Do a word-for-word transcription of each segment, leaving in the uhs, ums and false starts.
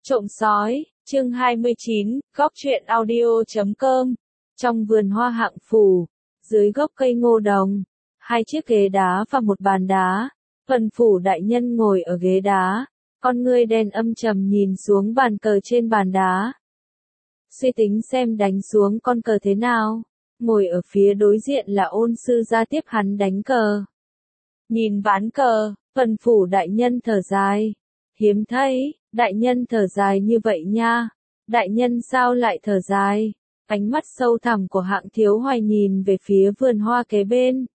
Trộm sói, chương hai mươi chín, góc truyện audio chấm com. Trong vườn hoa hạng phủ, dưới gốc cây ngô đồng, hai chiếc ghế đá và một bàn đá. Vân phủ đại nhân ngồi ở ghế đá, con ngươi đen âm trầm nhìn xuống bàn cờ trên bàn đá. Suy tính xem đánh xuống con cờ thế nào. Ngồi ở phía đối diện là Ôn sư gia tiếp hắn đánh cờ. Nhìn ván cờ, Vân phủ đại nhân thở dài. Hiếm thấy, đại nhân thở dài như vậy nha. Đại nhân sao lại thở dài? Ánh mắt sâu thẳm của Hạng Thiếu Hoài nhìn về phía vườn hoa kế bên.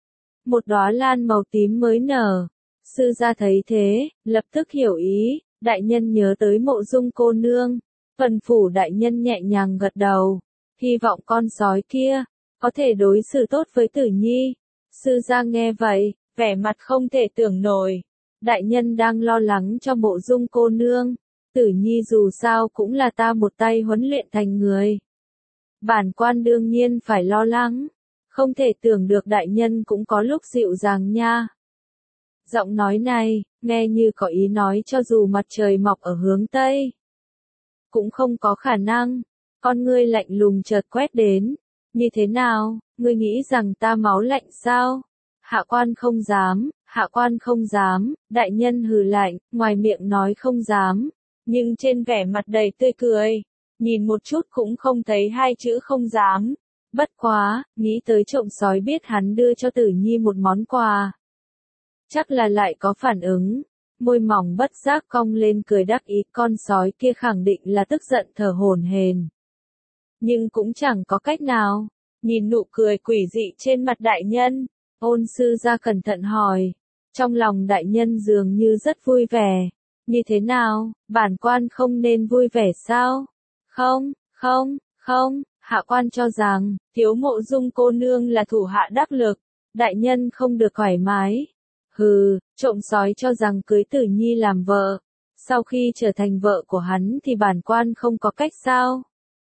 Một đóa lan màu tím mới nở. Sư gia thấy thế, lập tức hiểu ý, đại nhân nhớ tới Mộ Dung cô nương. Vân phủ đại nhân nhẹ nhàng gật đầu. Hy vọng con sói kia, có thể đối xử tốt với Tử Nhi. Sư gia nghe vậy, vẻ mặt không thể tưởng nổi. Đại nhân đang lo lắng cho Mộ Dung cô nương. Tử Nhi dù sao cũng là ta một tay huấn luyện thành người. Bản quan đương nhiên phải lo lắng. Không thể tưởng được đại nhân cũng có lúc dịu dàng nha. Giọng nói này, nghe như có ý nói cho dù mặt trời mọc ở hướng Tây. Cũng không có khả năng. Con ngươi lạnh lùng chợt quét đến. Như thế nào, ngươi nghĩ rằng ta máu lạnh sao? Hạ quan không dám, hạ quan không dám, đại nhân hừ lạnh, ngoài miệng nói không dám. Nhưng trên vẻ mặt đầy tươi cười, nhìn một chút cũng không thấy hai chữ không dám. Bất quá, nghĩ tới trộm sói biết hắn đưa cho Tử Nhi một món quà. Chắc là lại có phản ứng. Môi mỏng bất giác cong lên cười đắc ý, con sói kia khẳng định là tức giận thở hổn hển. Nhưng cũng chẳng có cách nào. Nhìn nụ cười quỷ dị trên mặt đại nhân, Ôn sư gia cẩn thận hỏi. Trong lòng đại nhân dường như rất vui vẻ. Như thế nào, bản quan không nên vui vẻ sao? Không, không, không, hạ quan cho rằng, thiếu Mộ Dung cô nương là thủ hạ đắc lực. Đại nhân không được thoải mái. Hừ, trộm sói cho rằng cưới Tử Nhi làm vợ. Sau khi trở thành vợ của hắn thì bản quan không có cách sao?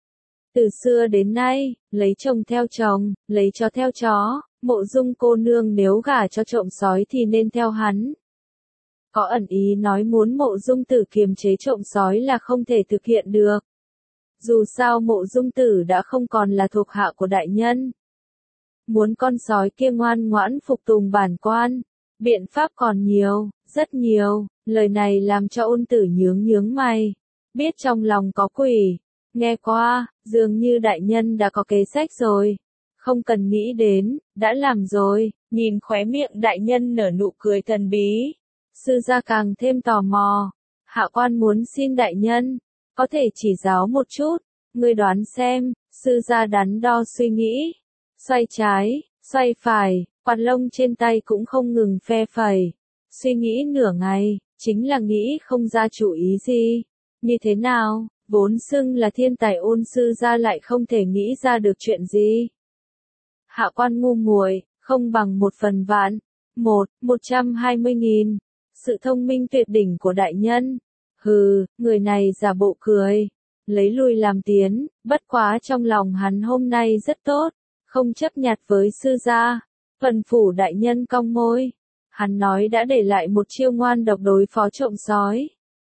Từ xưa đến nay, lấy chồng theo chồng, lấy chó theo chó. Mộ Dung cô nương nếu gả cho trộm sói thì nên theo hắn. Có ẩn ý nói muốn Mộ Dung tử kiềm chế trộm sói là không thể thực hiện được. Dù sao Mộ Dung tử đã không còn là thuộc hạ của đại nhân. Muốn con sói kia ngoan ngoãn phục tùng bản quan. Biện pháp còn nhiều, rất nhiều. Lời này làm cho Ôn tử nhướng nhướng mày. Biết trong lòng có quỷ. Nghe qua, dường như đại nhân đã có kế sách rồi. Không cần nghĩ đến, đã làm rồi. Nhìn khóe miệng đại nhân nở nụ cười thần bí. Sư gia càng thêm tò mò. Hạ quan muốn xin đại nhân, có thể chỉ giáo một chút. Ngươi đoán xem. Sư gia đắn đo suy nghĩ. Xoay trái, xoay phải, quạt lông trên tay cũng không ngừng phe phẩy. Suy nghĩ nửa ngày, chính là nghĩ không ra chủ ý gì. Như thế nào, vốn xưng là thiên tài Ôn sư gia lại không thể nghĩ ra được chuyện gì. Hạ quan ngu muội, không bằng một phần vạn. Một, một trăm hai mươi nghìn. Sự thông minh tuyệt đỉnh của đại nhân. Hừ, người này giả bộ cười. Lấy lui làm tiến, bất quá trong lòng hắn hôm nay rất tốt. Không chấp nhặt với sư gia. Vân phủ đại nhân cong môi. Hắn nói đã để lại một chiêu ngoan độc đối phó trộm sói.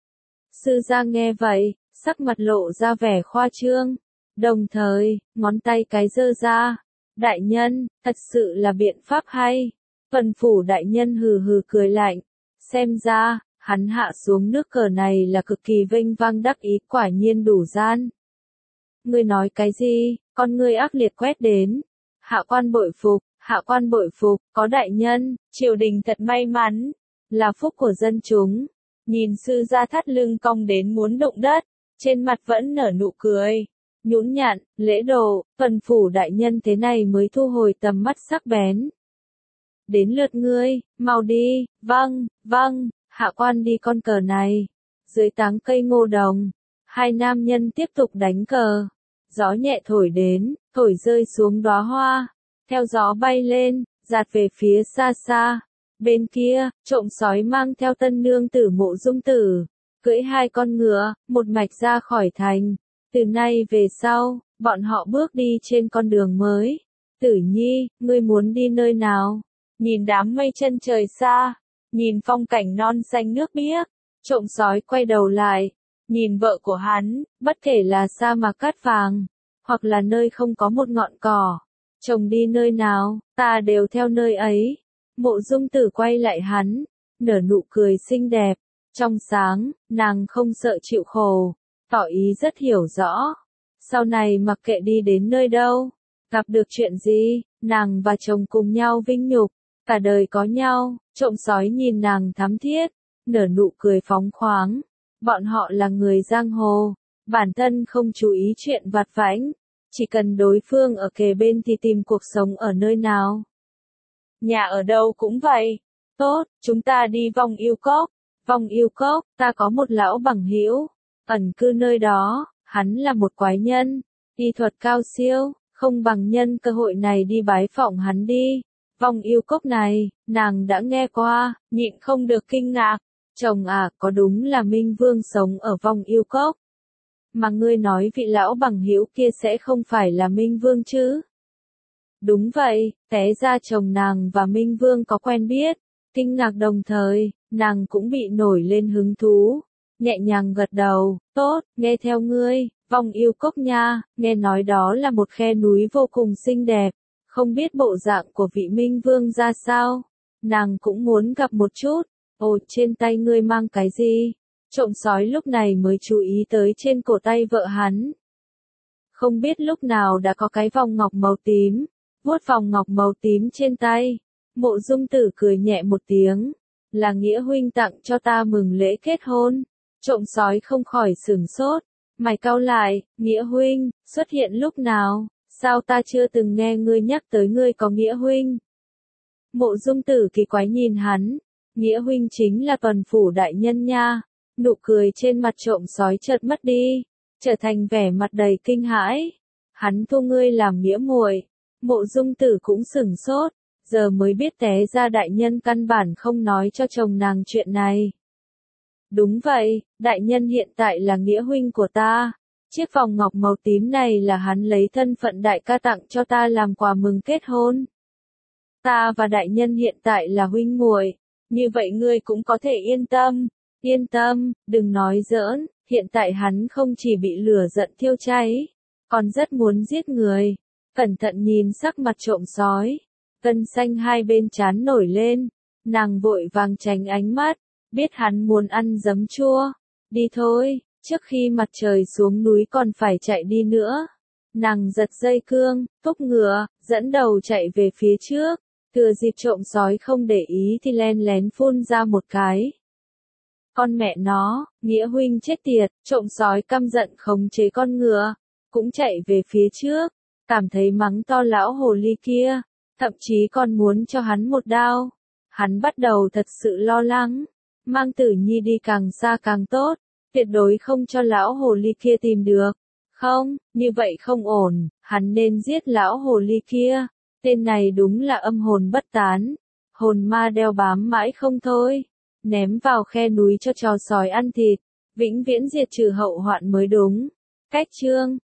Sư gia nghe vậy, sắc mặt lộ ra vẻ khoa trương. Đồng thời, ngón tay cái giơ ra. Đại nhân, thật sự là biện pháp hay. Vân phủ đại nhân hừ hừ cười lạnh. Xem ra, hắn hạ xuống nước cờ này là cực kỳ vênh vang đắc ý, quả nhiên đủ gian. Ngươi nói cái gì? Con ngươi ác liệt quét đến. Hạ quan bội phục, hạ quan bội phục, có đại nhân, triều đình thật may mắn. Là phúc của dân chúng. Nhìn sư gia thắt lưng cong đến muốn đụng đất. Trên mặt vẫn nở nụ cười. Nhũn nhặn, lễ độ, Vân phủ đại nhân thế này mới thu hồi tầm mắt sắc bén. Đến lượt ngươi, mau đi, vâng, vâng, hạ quan đi con cờ này. Dưới tán cây ngô đồng, hai nam nhân tiếp tục đánh cờ. Gió nhẹ thổi đến, thổi rơi xuống đóa hoa. Theo gió bay lên, dạt về phía xa xa. Bên kia, trộm sói mang theo tân nương tử Mộ Dung tử. Cưỡi hai con ngựa, một mạch ra khỏi thành. Từ nay về sau, bọn họ bước đi trên con đường mới. Tử Nhi, ngươi muốn đi nơi nào? Nhìn đám mây chân trời xa, nhìn phong cảnh non xanh nước biếc, trộm sói quay đầu lại. Nhìn vợ của hắn, bất kể là sa mạc cát vàng, hoặc là nơi không có một ngọn cỏ, chồng đi nơi nào, ta đều theo nơi ấy. Mộ Dung Tử quay lại hắn, nở nụ cười xinh đẹp, trong sáng, nàng không sợ chịu khổ, tỏ ý rất hiểu rõ. Sau này mặc kệ đi đến nơi đâu, gặp được chuyện gì, nàng và chồng cùng nhau vinh nhục, cả đời có nhau. Trộm sói nhìn nàng thắm thiết, nở nụ cười phóng khoáng. Bọn họ là người giang hồ, bản thân không chú ý chuyện vặt vãnh, chỉ cần đối phương ở kề bên thì tìm cuộc sống ở nơi nào. Nhà ở đâu cũng vậy. Tốt, chúng ta đi Vong Yêu Cốc. Vong Yêu Cốc, ta có một lão bằng hữu, ẩn cư nơi đó, hắn là một quái nhân, y thuật cao siêu, không bằng nhân cơ hội này đi bái phỏng hắn đi. Vong Yêu Cốc này, nàng đã nghe qua, nhịn không được kinh ngạc. Chồng à, có đúng là Minh Vương sống ở Vong Yêu Cốc? Mà ngươi nói vị lão bằng hữu kia sẽ không phải là Minh Vương chứ? Đúng vậy, té ra chồng nàng và Minh Vương có quen biết. Kinh ngạc đồng thời, nàng cũng bị nổi lên hứng thú. Nhẹ nhàng gật đầu, tốt, nghe theo ngươi, Vong Yêu Cốc nha, nghe nói đó là một khe núi vô cùng xinh đẹp. Không biết bộ dạng của vị Minh Vương ra sao? Nàng cũng muốn gặp một chút. Ồ, trên tay ngươi mang cái gì? Trộm sói lúc này mới chú ý tới trên cổ tay vợ hắn. Không biết lúc nào đã có cái vòng ngọc màu tím, vuốt vòng ngọc màu tím trên tay. Mộ Dung Tử cười nhẹ một tiếng, là Nghĩa huynh tặng cho ta mừng lễ kết hôn. Trộm sói không khỏi sửng sốt, mày cau lại, Nghĩa huynh, xuất hiện lúc nào, sao ta chưa từng nghe ngươi nhắc tới ngươi có Nghĩa huynh? Mộ Dung Tử kỳ quái nhìn hắn. Nghĩa huynh chính là Tuần Phủ đại nhân nha. Nụ cười trên mặt trộm sói chợt mất đi, trở thành vẻ mặt đầy kinh hãi. Hắn thu ngươi làm nghĩa muội. Mộ Dung Tử cũng sửng sốt, giờ mới biết té ra đại nhân căn bản không nói cho chồng nàng chuyện này. Đúng vậy, đại nhân hiện tại là nghĩa huynh của ta. Chiếc vòng ngọc màu tím này là hắn lấy thân phận đại ca tặng cho ta làm quà mừng kết hôn. Ta và đại nhân hiện tại là huynh muội. Như vậy ngươi cũng có thể yên tâm, yên tâm, đừng nói giỡn, hiện tại hắn không chỉ bị lửa giận thiêu cháy, còn rất muốn giết người. Cẩn thận nhìn sắc mặt trộm sói, gân xanh hai bên trán nổi lên, nàng vội vàng tránh ánh mắt, biết hắn muốn ăn giấm chua. Đi thôi, trước khi mặt trời xuống núi còn phải chạy đi nữa. Nàng giật dây cương, thúc ngựa, dẫn đầu chạy về phía trước. Thừa dịp trộm sói không để ý thì len lén phun ra một cái. Con mẹ nó, Nghĩa huynh chết tiệt, trộm sói căm giận khống chế con ngựa, cũng chạy về phía trước, cảm thấy mắng to lão hồ ly kia, thậm chí còn muốn cho hắn một đao. Hắn bắt đầu thật sự lo lắng, mang Tử Nhi đi càng xa càng tốt, tuyệt đối không cho lão hồ ly kia tìm được. Không, như vậy không ổn, hắn nên giết lão hồ ly kia. Tên này đúng là âm hồn bất tán, hồn ma đeo bám mãi không thôi, ném vào khe núi cho chó sói ăn thịt, vĩnh viễn diệt trừ hậu hoạn mới đúng. Cách chương